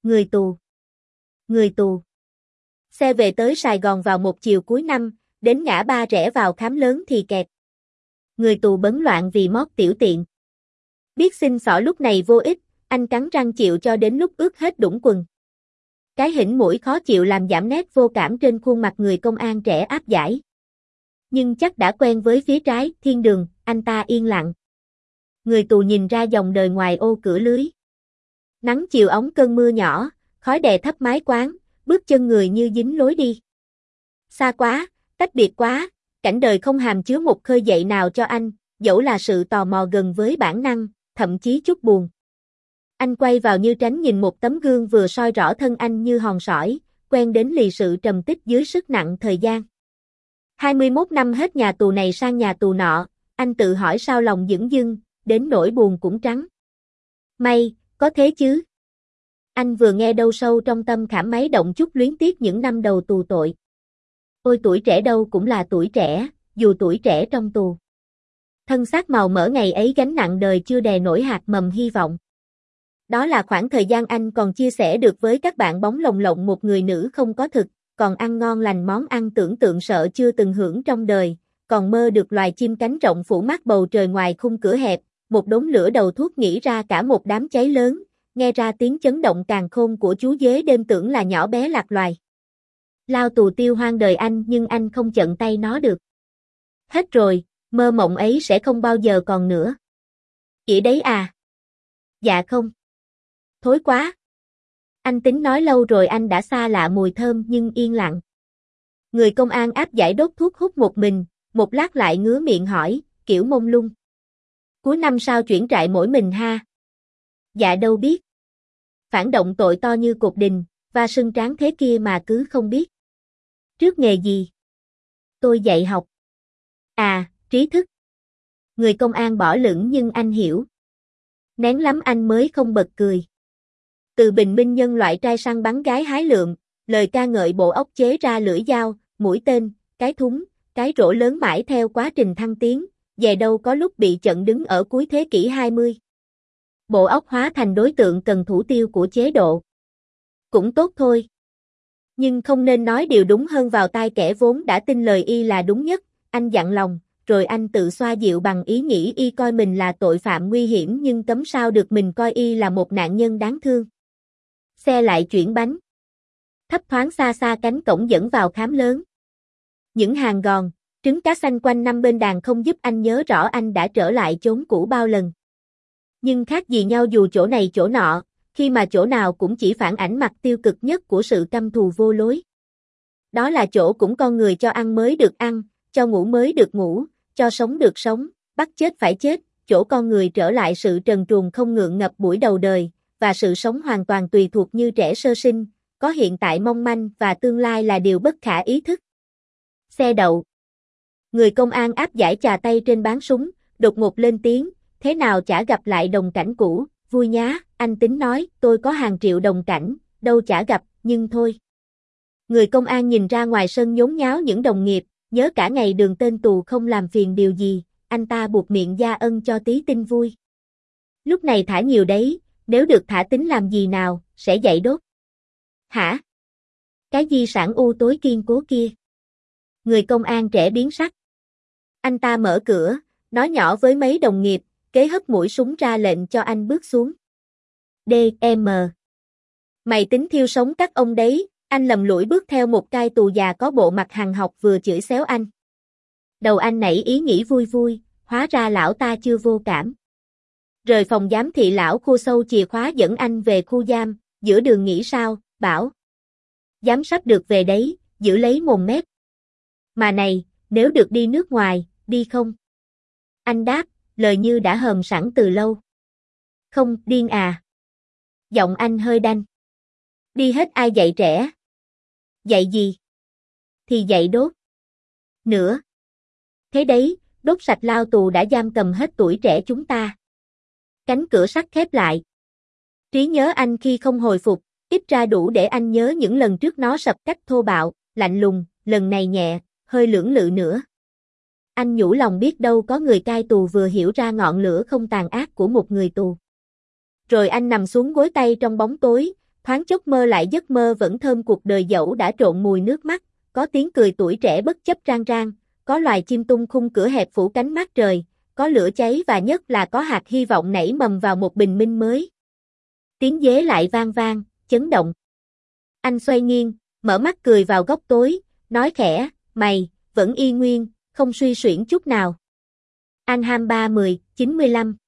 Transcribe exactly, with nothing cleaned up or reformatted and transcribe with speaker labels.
Speaker 1: Người tù. Người tù. Xe về tới Sài Gòn vào một chiều cuối năm, đến ngã ba rẽ vào khám lớn thì kẹt. Người tù bấn loạn vì mót tiểu tiện. Biết xin xỏ lúc này vô ích, anh cắn răng chịu cho đến lúc ướt hết đũng quần. Cái hỉnh mũi khó chịu làm giảm nét vô cảm trên khuôn mặt người công an trẻ áp giải. Nhưng chắc đã quen với phía trái, thiên đường, anh ta yên lặng. Người tù nhìn ra dòng đời ngoài ô cửa lưới. Nắng chiều ống cơn mưa nhỏ, khói đè thấp mái quán, bước chân người như dính lối đi. Xa quá, tách biệt quá, cảnh đời không hàm chứa một khơi dậy nào cho anh, dẫu là sự tò mò gần với bản năng, thậm chí chút buồn. Anh quay vào như tránh nhìn một tấm gương vừa soi rõ thân anh như hòn sỏi, quen đến lì sự trầm tích dưới sức nặng thời gian. hai mươi mốt năm hết nhà tù này sang nhà tù nọ, anh tự hỏi sao lòng dửng dưng, đến nỗi buồn cũng trắng. May, có thế chứ. Anh vừa nghe đâu sâu trong tâm khảm máy động chút luyến tiếc những năm đầu tù tội. Ôi tuổi trẻ đâu cũng là tuổi trẻ, dù tuổi trẻ trong tù. Thân xác màu mỡ ngày ấy gánh nặng đời chưa đè nổi hạt mầm hy vọng. Đó là khoảng thời gian anh còn chia sẻ được với các bạn bóng lồng lộng một người nữ không có thực, còn ăn ngon lành món ăn tưởng tượng sợ chưa từng hưởng trong đời, còn mơ được loài chim cánh rộng phủ mát bầu trời ngoài khung cửa hẹp, một đống lửa đầu thuốc nghĩ ra cả một đám cháy lớn, nghe ra tiếng chấn động càn khôn của chú dế đêm tưởng là nhỏ bé lạc loài. Lao tù tiêu hoang đời anh nhưng anh không chận tay nó được. Hết rồi, mơ mộng ấy sẽ không bao giờ còn nữa. Chỉ đấy à? Dạ không. Thối quá. Anh tính nói lâu rồi anh đã xa lạ mùi thơm nhưng yên lặng. Người công an áp giải đốt thuốc hút một mình, một lát lại ngứa miệng hỏi, kiểu mông lung. Cuối năm sao chuyển trại mỗi mình ha? Dạ đâu biết. Phản động tội to như cột đình, và sưng trán thế kia mà cứ không biết. Trước nghề gì? Tôi dạy học. À, trí thức. Người công an bỏ lửng nhưng anh hiểu. Nén lắm anh mới không bật cười. Từ bình minh nhân loại trai săn bắn gái hái lượm, lời ca ngợi bộ óc chế ra lưỡi dao, mũi tên, cái thúng, cái rổ lớn mãi theo quá trình thăng tiến, về đâu có lúc bị chặn đứng ở cuối thế kỷ hai mươi. Bộ óc hóa thành đối tượng cần thủ tiêu của chế độ. Cũng tốt thôi. Nhưng không nên nói điều đúng hơn vào tai kẻ vốn đã tin lời y là đúng nhất, anh dặn lòng, rồi anh tự xoa dịu bằng ý nghĩ y coi mình là tội phạm nguy hiểm nhưng cấm sao được mình coi y là một nạn nhân đáng thương. Xe lại chuyển bánh. Thấp thoáng xa xa cánh cổng dẫn vào khám lớn. Những hàng gòn, trứng cá xanh quanh năm bên đàn không giúp anh nhớ rõ anh đã trở lại chốn cũ bao lần. Nhưng khác gì nhau dù chỗ này chỗ nọ, khi mà chỗ nào cũng chỉ phản ảnh mặt tiêu cực nhất của sự căm thù vô lối. Đó là chỗ cũng con người cho ăn mới được ăn, cho ngủ mới được ngủ, cho sống được sống, bắt chết phải chết, chỗ con người trở lại sự trần truồng không ngượng ngập buổi đầu đời, và sự sống hoàn toàn tùy thuộc như trẻ sơ sinh, có hiện tại mong manh và tương lai là điều bất khả ý thức. Xe đậu. Người công an áp giải chà tay trên bán súng, đột ngột lên tiếng, thế nào chả gặp lại đồng cảnh cũ, vui nhá, anh tính nói, tôi có hàng triệu đồng cảnh, đâu chả gặp, nhưng thôi. Người công an nhìn ra ngoài sân nhốn nháo những đồng nghiệp, nhớ cả ngày đường tên tù không làm phiền điều gì, anh ta buộc miệng gia ân cho tí tin vui. Lúc này thả nhiều đấy, nếu được thả tính làm gì nào, sẽ dạy đốt. Hả? Cái di sản u tối kiên cố kia. Người công an trẻ biến sắc. Anh ta mở cửa, nói nhỏ với mấy đồng nghiệp, kế hất mũi súng ra lệnh cho anh bước xuống. D M Mày tính thiêu sống các ông đấy, anh lầm lũi bước theo một cai tù già có bộ mặt hằn học vừa chửi xéo anh. Đầu anh nảy ý nghĩ vui vui, hóa ra lão ta chưa vô cảm. Rời phòng giám thị lão khu sâu chìa khóa dẫn anh về khu giam, giữa đường nghĩ sao, bảo. Giám sắp được về đấy, giữ lấy mồm mép. Mà này, nếu được đi nước ngoài, đi không? Anh đáp, lời như đã hờm sẵn từ lâu. Không, điên à. Giọng anh hơi đanh. Đi hết ai dạy trẻ? Dạy gì? Thì dạy đốt. Nữa. Thế đấy, đốt sạch lao tù đã giam cầm hết tuổi trẻ chúng ta. Cánh cửa sắt khép lại. Trí nhớ anh khi không hồi phục, ít ra đủ để anh nhớ những lần trước nó sập cách thô bạo, lạnh lùng, lần này nhẹ, hơi lưỡng lự nữa. Anh nhủ lòng biết đâu có người cai tù vừa hiểu ra ngọn lửa không tàn ác của một người tù. Rồi anh nằm xuống gối tay trong bóng tối, Thoáng chốc mơ lại giấc mơ vẫn thơm cuộc đời dẫu đã trộn mùi nước mắt, có tiếng cười tuổi trẻ bất chấp rang rang, có loài chim tung khung cửa hẹp phủ cánh mát trời, có lửa cháy và nhất là có hạt hy vọng nảy mầm vào một bình minh mới. Tiếng dế lại vang vang, chấn động. Anh xoay nghiêng, mở mắt cười vào góc tối, nói khẽ, mày, vẫn y nguyên, không suy xuyển chút nào. An Ham ba mươi, chín mươi lăm